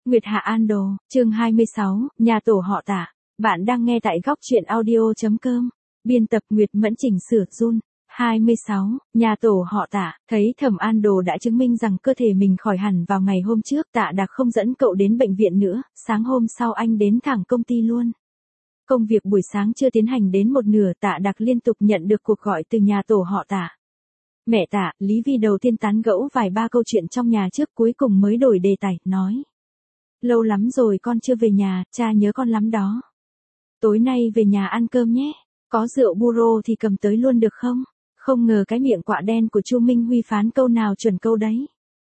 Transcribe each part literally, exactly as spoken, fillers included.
Nguyệt Hạ An Đồ, chương hai mươi sáu, nhà tổ họ Tạ. Bạn đang nghe tại góc truyện audio.com. Biên tập Nguyệt Mẫn chỉnh sửa Jun. hai mươi sáu, nhà tổ họ Tạ. Thấy Thẩm An Đồ đã chứng minh rằng cơ thể mình khỏi hẳn vào ngày hôm trước, Tạ Đạc không dẫn cậu đến bệnh viện nữa, sáng hôm sau anh đến thẳng công ty luôn. Công việc buổi sáng chưa tiến hành đến một nửa, Tạ Đạc liên tục nhận được cuộc gọi từ nhà tổ họ Tạ. Mẹ Tạ, Lý Vi đầu tiên tán gẫu vài ba câu chuyện trong nhà trước, cuối cùng mới đổi đề tài, nói. Lâu lắm rồi con chưa về nhà, cha nhớ con lắm đó. Tối nay về nhà ăn cơm nhé, có rượu buro thì cầm tới luôn được không? Không ngờ cái miệng quạ đen của Chu Minh Huy phán câu nào chuẩn câu đấy.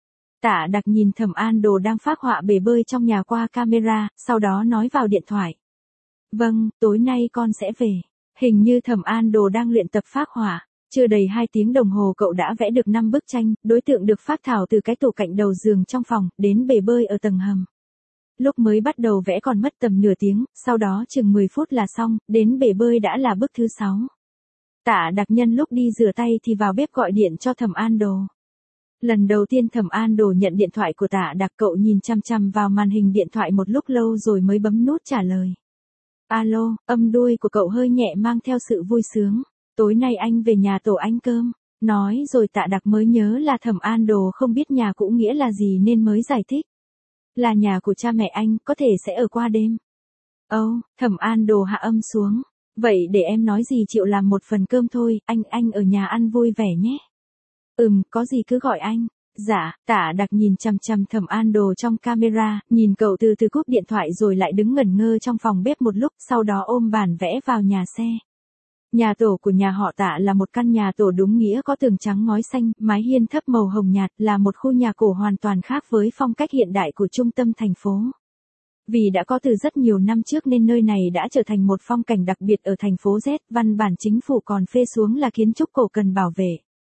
Tạ Đạc nhìn Thẩm An Đồ đang phác họa bể bơi trong nhà qua camera, sau đó nói vào điện thoại. Vâng, tối nay con sẽ về. Hình như Thẩm An Đồ đang luyện tập phác họa. Chưa đầy hai tiếng đồng hồ cậu đã vẽ được năm bức tranh, đối tượng được phác thảo từ cái tủ cạnh đầu giường trong phòng, đến bể bơi ở tầng hầm. Lúc mới bắt đầu vẽ còn mất tầm nửa tiếng, sau đó chừng mười phút là xong, đến bể bơi đã là bức thứ sáu. Tạ Đạc nhân lúc đi rửa tay thì vào bếp gọi điện cho Thẩm An Đồ. Lần đầu tiên Thẩm An Đồ nhận điện thoại của Tạ Đạc, cậu nhìn chăm chăm vào màn hình điện thoại một lúc lâu rồi mới bấm nút trả lời. Alo, âm đuôi của cậu hơi nhẹ mang theo sự vui sướng. Tối nay anh về nhà tổ ăn cơm. Nói rồi Tạ Đạc mới nhớ là Thẩm An Đồ không biết nhà cũ nghĩa là gì nên mới giải thích. Là nhà của cha mẹ anh, có thể sẽ ở qua đêm. Ồ, oh, Thẩm An Đồ hạ âm xuống. Vậy để em nói gì chịu làm một phần cơm thôi, anh anh ở nhà ăn vui vẻ nhé. Ừm, có gì cứ gọi anh. Dạ, Tạ Đạc nhìn chằm chằm Thẩm An Đồ trong camera, nhìn cậu từ từ cúp điện thoại rồi lại đứng ngẩn ngơ trong phòng bếp một lúc, sau đó ôm bản vẽ vào nhà xe. Nhà tổ của nhà họ Tạ là một căn nhà tổ đúng nghĩa, có tường trắng ngói xanh, mái hiên thấp màu hồng nhạt, là một khu nhà cổ hoàn toàn khác với phong cách hiện đại của trung tâm thành phố. Vì đã có từ rất nhiều năm trước nên nơi này đã trở thành một phong cảnh đặc biệt ở thành phố Z, văn bản chính phủ còn phê xuống là kiến trúc cổ cần bảo vệ.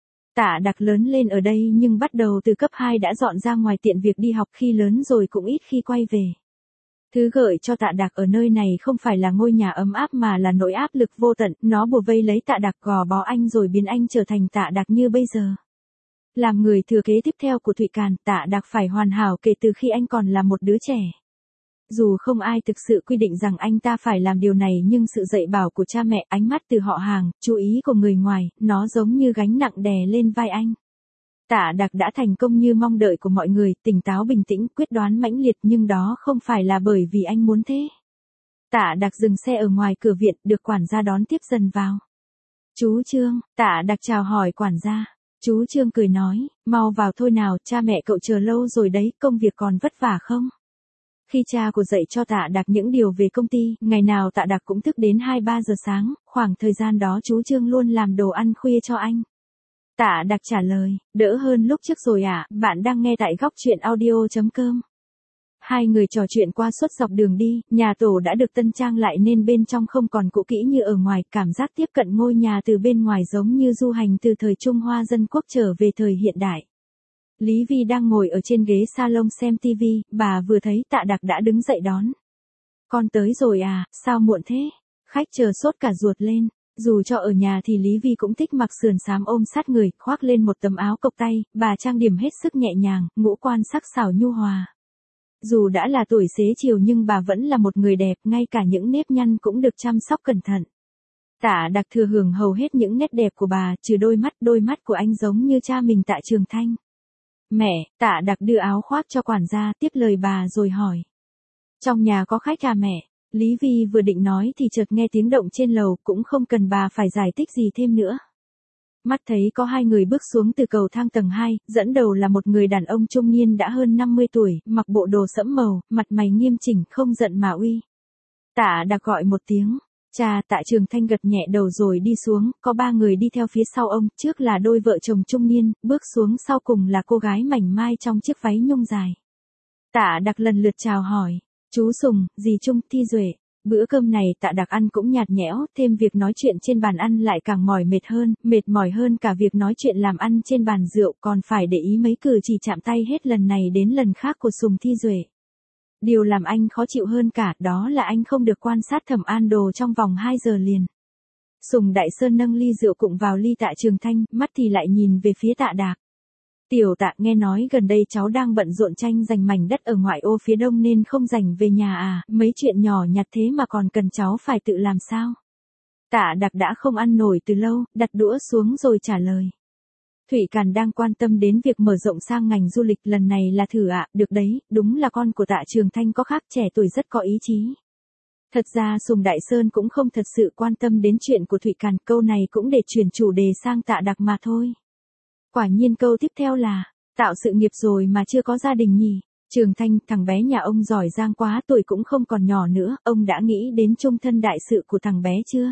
Tạ Đạc lớn lên ở đây nhưng bắt đầu từ cấp hai đã dọn ra ngoài tiện việc đi học, khi lớn rồi cũng ít khi quay về. Thứ gợi cho Tạ Đạc ở nơi này không phải là ngôi nhà ấm áp mà là nỗi áp lực vô tận, nó bủa vây lấy Tạ Đạc, gò bó anh rồi biến anh trở thành Tạ Đạc như bây giờ. Làm người thừa kế tiếp theo của Thụy Càn, Tạ Đạc phải hoàn hảo kể từ khi anh còn là một đứa trẻ. Dù không ai thực sự quy định rằng anh ta phải làm điều này nhưng sự dạy bảo của cha mẹ, ánh mắt từ họ hàng, chú ý của người ngoài, nó giống như gánh nặng đè lên vai anh. Tạ Đạc đã thành công như mong đợi của mọi người, tỉnh táo bình tĩnh, quyết đoán mãnh liệt, nhưng đó không phải là bởi vì anh muốn thế. Tạ Đạc dừng xe ở ngoài cửa viện, được quản gia đón tiếp dần vào. Chú Trương, Tạ Đạc chào hỏi quản gia. Chú Trương cười nói, mau vào thôi nào, cha mẹ cậu chờ lâu rồi đấy, công việc còn vất vả không? Khi cha của dạy cho Tạ Đạc những điều về công ty, ngày nào Tạ Đạc cũng thức đến hai ba giờ sáng, khoảng thời gian đó chú Trương luôn làm đồ ăn khuya cho anh. Tạ Đạc trả lời, đỡ hơn lúc trước rồi ạ, à? Bạn đang nghe tại góc truyện audio.com. Hai người trò chuyện qua suốt dọc đường đi, nhà tổ đã được tân trang lại nên bên trong không còn cũ kỹ như ở ngoài, cảm giác tiếp cận ngôi nhà từ bên ngoài giống như du hành từ thời Trung Hoa dân quốc trở về thời hiện đại. Lý Vi đang ngồi ở trên ghế salon xem tivi, bà vừa thấy Tạ Đạc đã đứng dậy đón. Con tới rồi à, sao muộn thế? Khách chờ sốt cả ruột lên. Dù cho ở nhà thì Lý Vi cũng thích mặc sườn xám ôm sát người, khoác lên một tấm áo cộc tay, bà trang điểm hết sức nhẹ nhàng, ngũ quan sắc sảo nhu hòa. Dù đã là tuổi xế chiều nhưng bà vẫn là một người đẹp, ngay cả những nếp nhăn cũng được chăm sóc cẩn thận. Tạ Đạc thừa hưởng hầu hết những nét đẹp của bà, trừ đôi mắt, đôi mắt của anh giống như cha mình Tạ Trường Thanh. Mẹ, Tạ Đạc đưa áo khoác cho quản gia, tiếp lời bà rồi hỏi. Trong nhà có khách à mẹ? Lý Vi vừa định nói thì chợt nghe tiếng động trên lầu, cũng không cần bà phải giải thích gì thêm nữa. Mắt thấy có hai người bước xuống từ cầu thang tầng hai, dẫn đầu là một người đàn ông trung niên đã hơn năm mươi tuổi, mặc bộ đồ sẫm màu, mặt mày nghiêm chỉnh, không giận mà uy. Tạ Đạc gọi một tiếng. Cha, Tạ Trường Thanh gật nhẹ đầu rồi đi xuống, có ba người đi theo phía sau ông, trước là đôi vợ chồng trung niên, bước xuống sau cùng là cô gái mảnh mai trong chiếc váy nhung dài. Tạ Đạc lần lượt chào hỏi, chú Sùng, dì Trung, Thi Duệ. Bữa cơm này Tạ Đạc ăn cũng nhạt nhẽo, thêm việc nói chuyện trên bàn ăn lại càng mỏi mệt hơn, mệt mỏi hơn cả việc nói chuyện làm ăn trên bàn rượu, còn phải để ý mấy cử chỉ chạm tay hết lần này đến lần khác của Sùng Thi Duệ. Điều làm anh khó chịu hơn cả đó là anh không được quan sát Thẩm An Đồ trong vòng hai giờ liền. Sùng Đại Sơn nâng ly rượu cụng vào ly Tạ Trường Thanh, mắt thì lại nhìn về phía Tạ Đạc. Tiểu Tạ nghe nói gần đây cháu đang bận rộn tranh giành mảnh đất ở ngoại ô phía đông nên không rảnh về nhà à, mấy chuyện nhỏ nhặt thế mà còn cần cháu phải tự làm sao? Tạ Đặc đã không ăn nổi từ lâu, đặt đũa xuống rồi trả lời. Thủy Càn đang quan tâm đến việc mở rộng sang ngành du lịch, lần này là thử ạ, à, được đấy, đúng là con của Tạ Trường Thanh có khác, trẻ tuổi rất có ý chí. Thật ra Sùng Đại Sơn cũng không thật sự quan tâm đến chuyện của Thủy Càn, câu này cũng để chuyển chủ đề sang Tạ Đặc mà thôi. Quả nhiên câu tiếp theo là, tạo sự nghiệp rồi mà chưa có gia đình nhỉ. Trường Thanh, thằng bé nhà ông giỏi giang quá, tuổi cũng không còn nhỏ nữa, ông đã nghĩ đến chung thân đại sự của thằng bé chưa?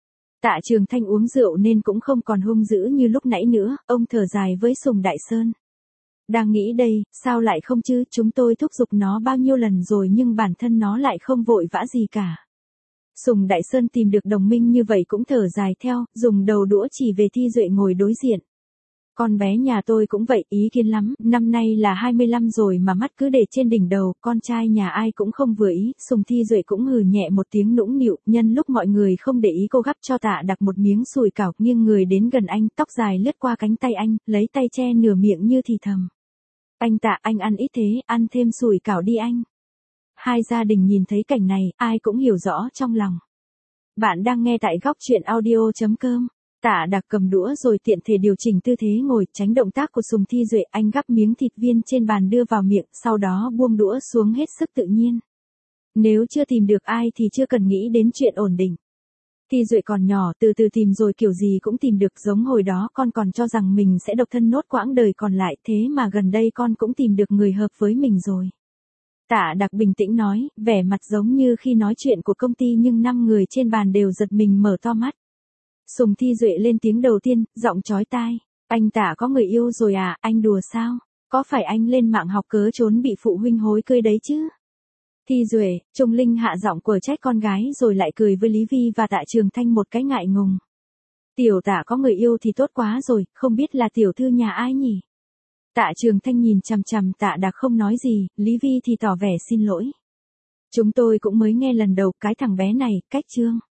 Tạ Trường Thanh uống rượu nên cũng không còn hung dữ như lúc nãy nữa, ông thở dài với Sùng Đại Sơn. Đang nghĩ đây, sao lại không chứ, chúng tôi thúc giục nó bao nhiêu lần rồi nhưng bản thân nó lại không vội vã gì cả. Sùng Đại Sơn tìm được đồng minh như vậy cũng thở dài theo, dùng đầu đũa chỉ về Thi Duệ ngồi đối diện. Con bé nhà tôi cũng vậy, ý kiến lắm, năm nay là hai mươi lăm rồi mà mắt cứ để trên đỉnh đầu, con trai nhà ai cũng không vừa ý. Sùng Thi Duệ cũng hừ nhẹ một tiếng nũng nịu, nhân lúc mọi người không để ý cô gắp cho Tạ Đặc một miếng sủi cảo, nghiêng người đến gần anh, tóc dài lướt qua cánh tay anh, lấy tay che nửa miệng như thì thầm. Anh Tạ, anh ăn ít thế, ăn thêm sủi cảo đi anh. Hai gia đình nhìn thấy cảnh này, ai cũng hiểu rõ trong lòng. Bạn đang nghe tại góc truyện audio chấm com. Tạ Đặc cầm đũa rồi tiện thể điều chỉnh tư thế ngồi, tránh động tác của Sùng Thi Duệ, anh gắp miếng thịt viên trên bàn đưa vào miệng, sau đó buông đũa xuống hết sức tự nhiên. Nếu chưa tìm được ai thì chưa cần nghĩ đến chuyện ổn định. Thi Duệ còn nhỏ, từ từ tìm rồi kiểu gì cũng tìm được, giống hồi đó con còn cho rằng mình sẽ độc thân nốt quãng đời còn lại, thế mà gần đây con cũng tìm được người hợp với mình rồi. Tạ Đặc bình tĩnh nói, vẻ mặt giống như khi nói chuyện của công ty nhưng năm người trên bàn đều giật mình mở to mắt. Sùng Thi Duệ lên tiếng đầu tiên, giọng chói tai. Anh Tạ có người yêu rồi à, anh đùa sao? Có phải anh lên mạng học cớ trốn bị phụ huynh hối cưới đấy chứ? Thi Duệ, Trung Linh hạ giọng quở trách con gái rồi lại cười với Lý Vi và Tạ Trường Thanh một cái ngại ngùng. Tiểu Tạ có người yêu thì tốt quá rồi, không biết là tiểu thư nhà ai nhỉ? Tạ Trường Thanh nhìn chằm chằm Tạ Đặc không nói gì, Lý Vi thì tỏ vẻ xin lỗi. Chúng tôi cũng mới nghe lần đầu, cái thằng bé này, cách trương.